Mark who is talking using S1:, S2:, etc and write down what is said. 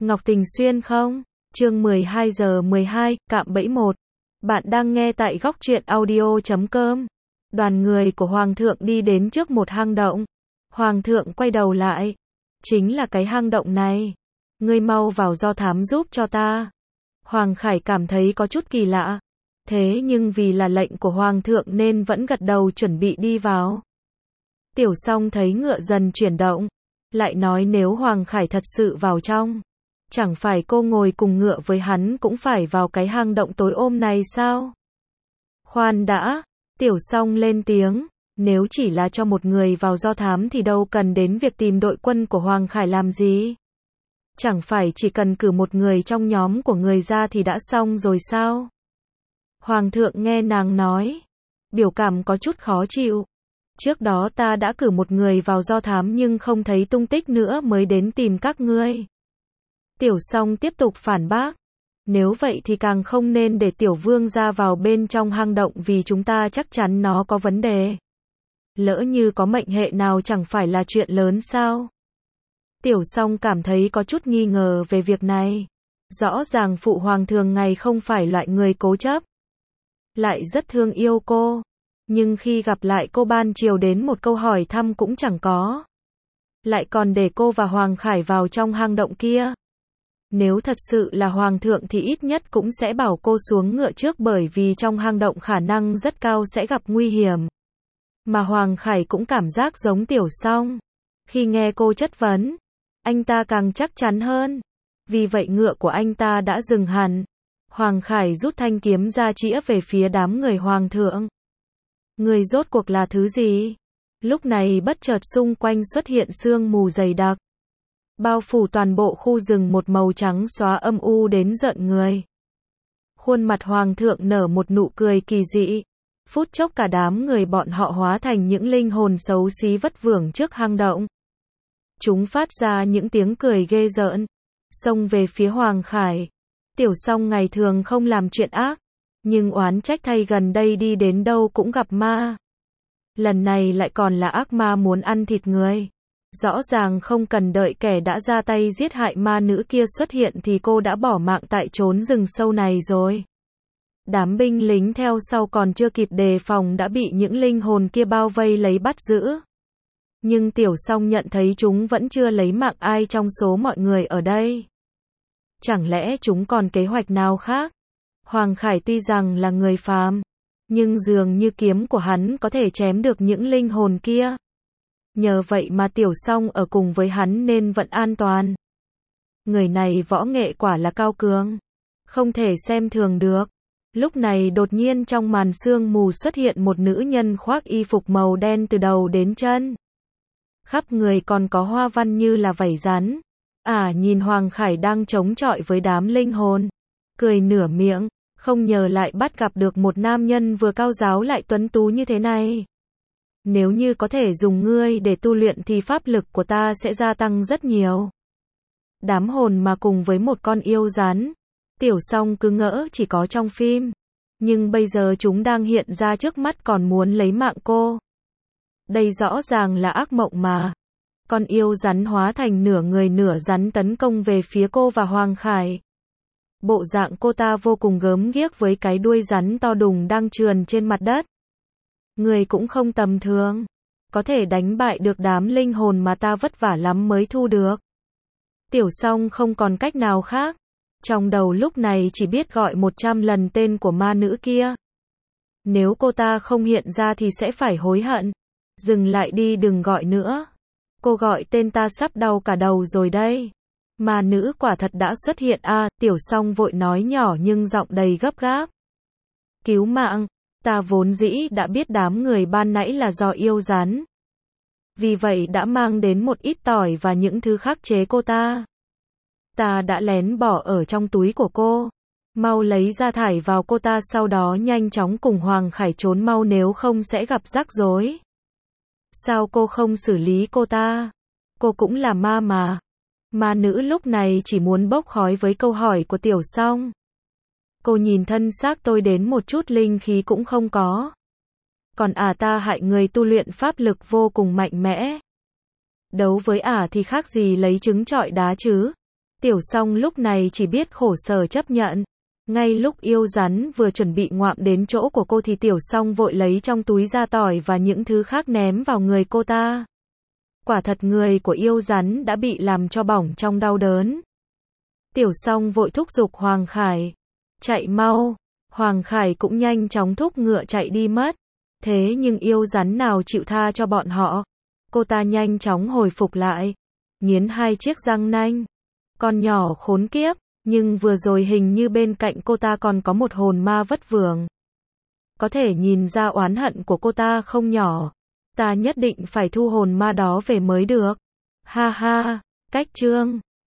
S1: Ngọc Tình Xuyên không? Chương 12 giờ 12, cạm bẫy 1. Bạn đang nghe tại góc truyện audio.com. Đoàn người của Hoàng thượng đi đến trước một hang động. Hoàng thượng quay đầu lại. Chính là cái hang động này. Ngươi mau vào do thám giúp cho ta. Hoàng Khải cảm thấy có chút kỳ lạ. Thế nhưng vì là lệnh của Hoàng thượng nên vẫn gật đầu chuẩn bị đi vào. Tiểu Song thấy ngựa dần chuyển động. Lại nói nếu Hoàng Khải thật sự vào trong. Chẳng phải cô ngồi cùng ngựa với hắn cũng phải vào cái hang động tối ôm này sao? Khoan đã, Tiểu Song lên tiếng, nếu chỉ là cho một người vào do thám thì đâu cần đến việc tìm đội quân của Hoàng Khải làm gì? Chẳng phải chỉ cần cử một người trong nhóm của người ra thì đã xong rồi sao? Hoàng thượng nghe nàng nói, biểu cảm có chút khó chịu. Trước đó ta đã cử một người vào do thám nhưng không thấy tung tích nữa mới đến tìm các ngươi. Tiểu Song tiếp tục phản bác. Nếu vậy thì càng không nên để Tiểu Vương ra vào bên trong hang động vì chúng ta chắc chắn nó có vấn đề. Lỡ như có mệnh hệ nào chẳng phải là chuyện lớn sao? Tiểu Song cảm thấy có chút nghi ngờ về việc này. Rõ ràng phụ hoàng thường ngày không phải loại người cố chấp. Lại rất thương yêu cô. Nhưng khi gặp lại cô ban chiều đến một câu hỏi thăm cũng chẳng có. Lại còn để cô và Hoàng Khải vào trong hang động kia. Nếu thật sự là hoàng thượng thì ít nhất cũng sẽ bảo cô xuống ngựa trước bởi vì trong hang động khả năng rất cao sẽ gặp nguy hiểm. Mà Hoàng Khải cũng cảm giác giống Tiểu Song. Khi nghe cô chất vấn, anh ta càng chắc chắn hơn. Vì vậy ngựa của anh ta đã dừng hẳn. Hoàng Khải rút thanh kiếm ra chĩa về phía đám người hoàng thượng. Người rốt cuộc là thứ gì? Lúc này bất chợt xung quanh xuất hiện sương mù dày đặc. Bao phủ toàn bộ khu rừng một màu trắng xóa âm u đến giận người. Khuôn mặt hoàng thượng nở một nụ cười kỳ dị. Phút chốc cả đám người bọn họ hóa thành những linh hồn xấu xí vất vưởng trước hang động. Chúng phát ra những tiếng cười ghê rợn. Xông về phía Hoàng Khải. Tiểu Song ngày thường không làm chuyện ác. Nhưng oán trách thay gần đây đi đến đâu cũng gặp ma. Lần này lại còn là ác ma muốn ăn thịt người. Rõ ràng không cần đợi kẻ đã ra tay giết hại ma nữ kia xuất hiện thì cô đã bỏ mạng tại chốn rừng sâu này rồi. Đám binh lính theo sau còn chưa kịp đề phòng đã bị những linh hồn kia bao vây lấy bắt giữ. Nhưng Tiểu Song nhận thấy chúng vẫn chưa lấy mạng ai trong số mọi người ở đây. Chẳng lẽ chúng còn kế hoạch nào khác? Hoàng Khải tuy rằng là người phàm, nhưng dường như kiếm của hắn có thể chém được những linh hồn kia. Nhờ vậy mà Tiểu Song ở cùng với hắn nên vẫn an toàn. Người này võ nghệ quả là cao cường, không thể xem thường được. Lúc này đột nhiên trong màn sương mù xuất hiện một nữ nhân khoác y phục màu đen từ đầu đến chân. Khắp người còn có hoa văn như là vảy rắn. Nhìn Hoàng Khải đang chống chọi với đám linh hồn. Cười nửa miệng, không ngờ lại bắt gặp được một nam nhân vừa cao ráo lại tuấn tú như thế này. Nếu như có thể dùng ngươi để tu luyện thì pháp lực của ta sẽ gia tăng rất nhiều. Đám hồn mà cùng với một con yêu rắn. Tiểu Song cứ ngỡ chỉ có trong phim. Nhưng bây giờ chúng đang hiện ra trước mắt còn muốn lấy mạng cô. Đây rõ ràng là ác mộng mà. Con yêu rắn hóa thành nửa người nửa rắn tấn công về phía cô và Hoàng Khải. Bộ dạng cô ta vô cùng gớm ghiếc với cái đuôi rắn to đùng đang trườn trên mặt đất. Người cũng không tầm thường. Có thể đánh bại được đám linh hồn mà ta vất vả lắm mới thu được. Tiểu Song không còn cách nào khác. Trong đầu lúc này chỉ biết gọi 100 lần tên của ma nữ kia. Nếu cô ta không hiện ra thì sẽ phải hối hận. Dừng lại đi, đừng gọi nữa. Cô gọi tên ta sắp đau cả đầu rồi đây. Ma nữ quả thật đã xuất hiện Tiểu Song vội nói nhỏ nhưng giọng đầy gấp gáp. Cứu mạng, ta vốn dĩ đã biết đám người ban nãy là do yêu rắn. Vì vậy đã mang đến một ít tỏi và những thứ khắc chế cô ta. Ta đã lén bỏ ở trong túi của cô. Mau lấy ra thải vào cô ta, sau đó nhanh chóng cùng Hoàng Khải trốn mau nếu không sẽ gặp rắc rối. Sao cô không xử lý cô ta? Cô cũng là ma mà. Ma nữ lúc này chỉ muốn bốc khói với câu hỏi của Tiểu Song. Cô nhìn thân xác tôi đến một chút linh khí cũng không có. Còn ta hại người tu luyện pháp lực vô cùng mạnh mẽ. Đấu với thì khác gì lấy trứng trọi đá chứ? Tiểu Song lúc này chỉ biết khổ sở chấp nhận. Ngay lúc yêu rắn vừa chuẩn bị ngoạm đến chỗ của cô thì Tiểu Song vội lấy trong túi ra tỏi và những thứ khác ném vào người cô ta. Quả thật người của yêu rắn đã bị làm cho bỏng trong đau đớn. Tiểu Song vội thúc giục Hoàng Khải. Chạy mau. Hoàng Khải cũng nhanh chóng thúc ngựa chạy đi mất. Thế nhưng yêu rắn nào chịu tha cho bọn họ. Cô ta nhanh chóng hồi phục lại. Nghiến hai chiếc răng nanh. Con nhỏ khốn kiếp. Nhưng vừa rồi hình như bên cạnh cô ta còn có một hồn ma vất vưởng. Có thể nhìn ra oán hận của cô ta không nhỏ. Ta nhất định phải thu hồn ma đó về mới được. Ha ha, cách chương.